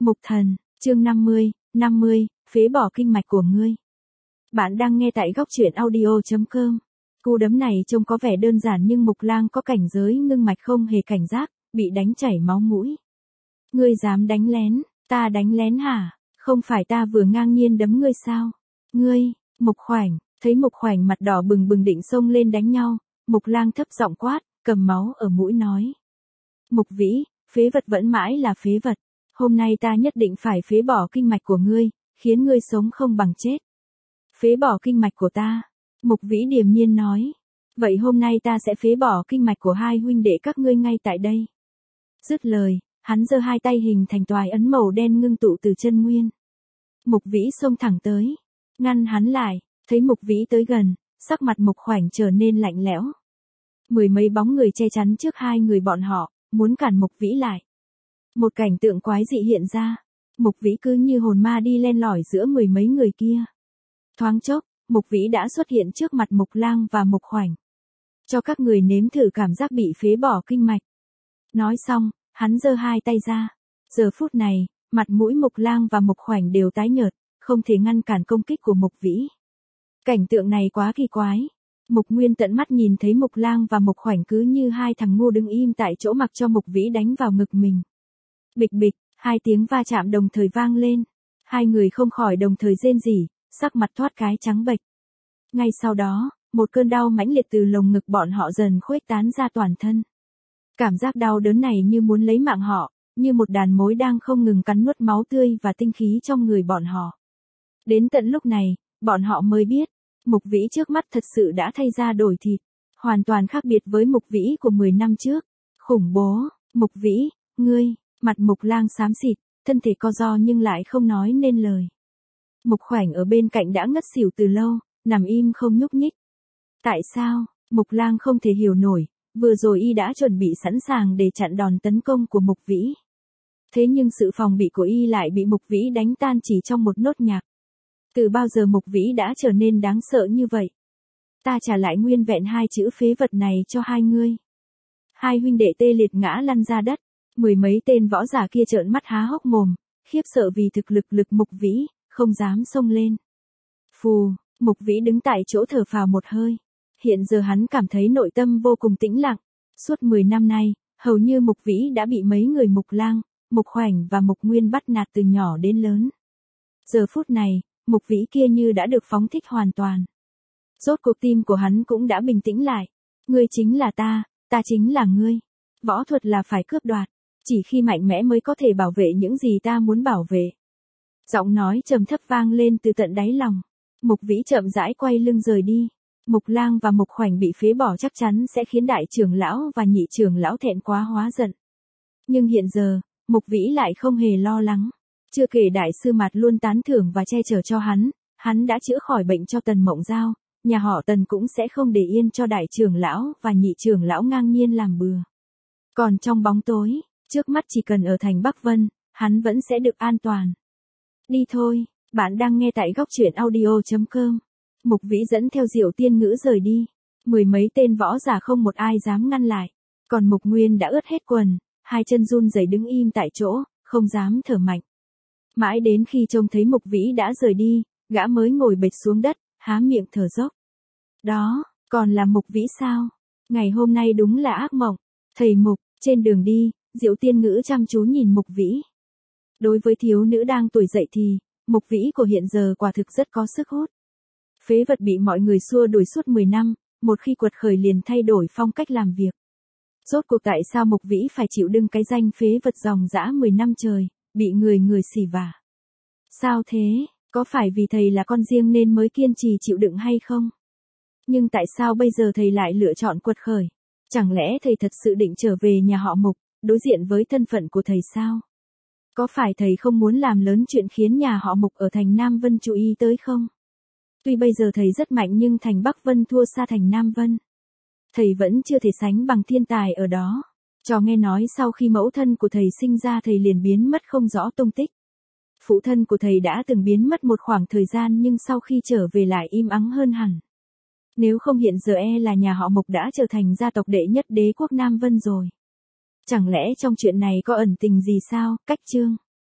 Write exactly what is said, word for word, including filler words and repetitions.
Mục thần, chương năm mươi, năm mươi, phế bỏ kinh mạch của ngươi. Bạn đang nghe tại góc truyện audio chấm com. Cú đấm này trông có vẻ đơn giản nhưng Mục Lang có cảnh giới ngưng mạch không hề cảnh giác, bị đánh chảy máu mũi. Ngươi dám đánh lén, ta đánh lén hả? Không phải ta vừa ngang nhiên đấm ngươi sao? Ngươi, Mục Khoảnh, thấy Mục Khoảnh mặt đỏ bừng bừng định xông lên đánh nhau, Mục Lang thấp giọng quát, cầm máu ở mũi nói. Mục Vĩ, phế vật vẫn mãi là phế vật. Hôm nay ta nhất định phải phế bỏ kinh mạch của ngươi, khiến ngươi sống không bằng chết. Phế bỏ kinh mạch của ta. Mục Vĩ điềm nhiên nói. Vậy hôm nay ta sẽ phế bỏ kinh mạch của hai huynh đệ các ngươi ngay tại đây. Dứt lời, hắn giơ hai tay hình thành toài ấn màu đen ngưng tụ từ chân nguyên. Mục Vĩ xông thẳng tới, ngăn hắn lại, thấy Mục Vĩ tới gần, sắc mặt Mục Khoảnh trở nên lạnh lẽo. Mười mấy bóng người che chắn trước hai người bọn họ, muốn cản Mục Vĩ lại. Một cảnh tượng quái dị hiện ra, Mục Vĩ cứ như hồn ma đi len lỏi giữa mười mấy người kia. Thoáng chốc, Mục Vĩ đã xuất hiện trước mặt Mục Lang và Mục Khoảnh. Cho các người nếm thử cảm giác bị phế bỏ kinh mạch. Nói xong, hắn giơ hai tay ra. Giờ phút này, mặt mũi Mục Lang và Mục Khoảnh đều tái nhợt, không thể ngăn cản công kích của Mục Vĩ. Cảnh tượng này quá kỳ quái. Mục Nguyên tận mắt nhìn thấy Mục Lang và Mục Khoảnh cứ như hai thằng ngu đứng im tại chỗ mặc cho Mục Vĩ đánh vào ngực mình. Bịch bịch, hai tiếng va chạm đồng thời vang lên. Hai người không khỏi đồng thời rên rỉ, sắc mặt thoát cái trắng bệch. Ngay sau đó, một cơn đau mãnh liệt từ lồng ngực bọn họ dần khuếch tán ra toàn thân. Cảm giác đau đớn này như muốn lấy mạng họ, như một đàn mối đang không ngừng cắn nuốt máu tươi và tinh khí trong người bọn họ. Đến tận lúc này, bọn họ mới biết, Mục Vĩ trước mắt thật sự đã thay da đổi thịt, hoàn toàn khác biệt với Mục Vĩ của mười năm trước. Khủng bố, Mục Vĩ, ngươi. Mặt Mục Lang xám xịt, thân thể co ro nhưng lại không nói nên lời. Mục Khoảnh ở bên cạnh đã ngất xỉu từ lâu, nằm im không nhúc nhích. Tại sao? Mục Lang không thể hiểu nổi, vừa rồi y đã chuẩn bị sẵn sàng để chặn đòn tấn công của Mục Vĩ. Thế nhưng sự phòng bị của y lại bị Mục Vĩ đánh tan chỉ trong một nốt nhạc. Từ bao giờ Mục Vĩ đã trở nên đáng sợ như vậy? Ta trả lại nguyên vẹn hai chữ phế vật này cho hai ngươi. Hai huynh đệ tê liệt ngã lăn ra đất. Mười mấy tên võ giả kia trợn mắt há hốc mồm, khiếp sợ vì thực lực lực Mục Vĩ, không dám xông lên. Phù, Mục Vĩ đứng tại chỗ thở phào một hơi. Hiện giờ hắn cảm thấy nội tâm vô cùng tĩnh lặng. Suốt mười năm nay, hầu như Mục Vĩ đã bị mấy người Mục Lang, Mục Khoảnh và Mục Nguyên bắt nạt từ nhỏ đến lớn. Giờ phút này, Mục Vĩ kia như đã được phóng thích hoàn toàn. Rốt cuộc tim của hắn cũng đã bình tĩnh lại. Ngươi chính là ta, ta chính là ngươi. Võ thuật là phải cướp đoạt. Chỉ khi mạnh mẽ mới có thể bảo vệ những gì ta muốn bảo vệ. Giọng nói trầm thấp vang lên từ tận đáy lòng. Mục Vĩ chậm rãi quay lưng rời đi. Mục Lang và Mục Khoảnh bị phế bỏ chắc chắn sẽ khiến đại trưởng lão và nhị trưởng lão thẹn quá hóa giận. Nhưng hiện giờ, Mục Vĩ lại không hề lo lắng. Chưa kể đại sư Mạt luôn tán thưởng và che chở cho hắn, hắn đã chữa khỏi bệnh cho Tần Mộng Giao, nhà họ Tần cũng sẽ không để yên cho đại trưởng lão và nhị trưởng lão ngang nhiên làm bừa. Còn trong bóng tối, trước mắt chỉ cần ở thành Bắc Vân, hắn vẫn sẽ được an toàn. Đi thôi, bạn đang nghe tại góc truyện audio chấm com. Mục Vĩ dẫn theo Diệu Tiên Ngữ rời đi. Mười mấy tên võ giả không một ai dám ngăn lại. Còn Mục Nguyên đã ướt hết quần, hai chân run rẩy đứng im tại chỗ, không dám thở mạnh. Mãi đến khi trông thấy Mục Vĩ đã rời đi, gã mới ngồi bệt xuống đất, há miệng thở dốc. Đó, còn là Mục Vĩ sao? Ngày hôm nay đúng là ác mộng. Thầy Mục, trên đường đi, Diệu Tiên Ngữ chăm chú nhìn Mục Vĩ. Đối với thiếu nữ đang tuổi dậy thì, Mục Vĩ của hiện giờ quả thực rất có sức hút. Phế vật bị mọi người xua đuổi suốt mười năm, một khi quật khởi liền thay đổi phong cách làm việc. Rốt cuộc tại sao Mục Vĩ phải chịu đựng cái danh phế vật dòng dã mười năm trời, bị người người xỉ vả? Sao thế, có phải vì thầy là con riêng nên mới kiên trì chịu đựng hay không? Nhưng tại sao bây giờ thầy lại lựa chọn quật khởi? Chẳng lẽ thầy thật sự định trở về nhà họ Mục, đối diện với thân phận của thầy sao? Có phải thầy không muốn làm lớn chuyện khiến nhà họ Mục ở thành Nam Vân chú ý tới không? Tuy bây giờ thầy rất mạnh nhưng thành Bắc Vân thua xa thành Nam Vân. Thầy vẫn chưa thể sánh bằng thiên tài ở đó. Cho nghe nói sau khi mẫu thân của thầy sinh ra thầy liền biến mất không rõ tung tích. Phụ thân của thầy đã từng biến mất một khoảng thời gian nhưng sau khi trở về lại im ắng hơn hẳn. Nếu không hiện giờ e là nhà họ Mục đã trở thành gia tộc đệ nhất đế quốc Nam Vân rồi. Chẳng lẽ trong chuyện này có ẩn tình gì sao? Cách chương.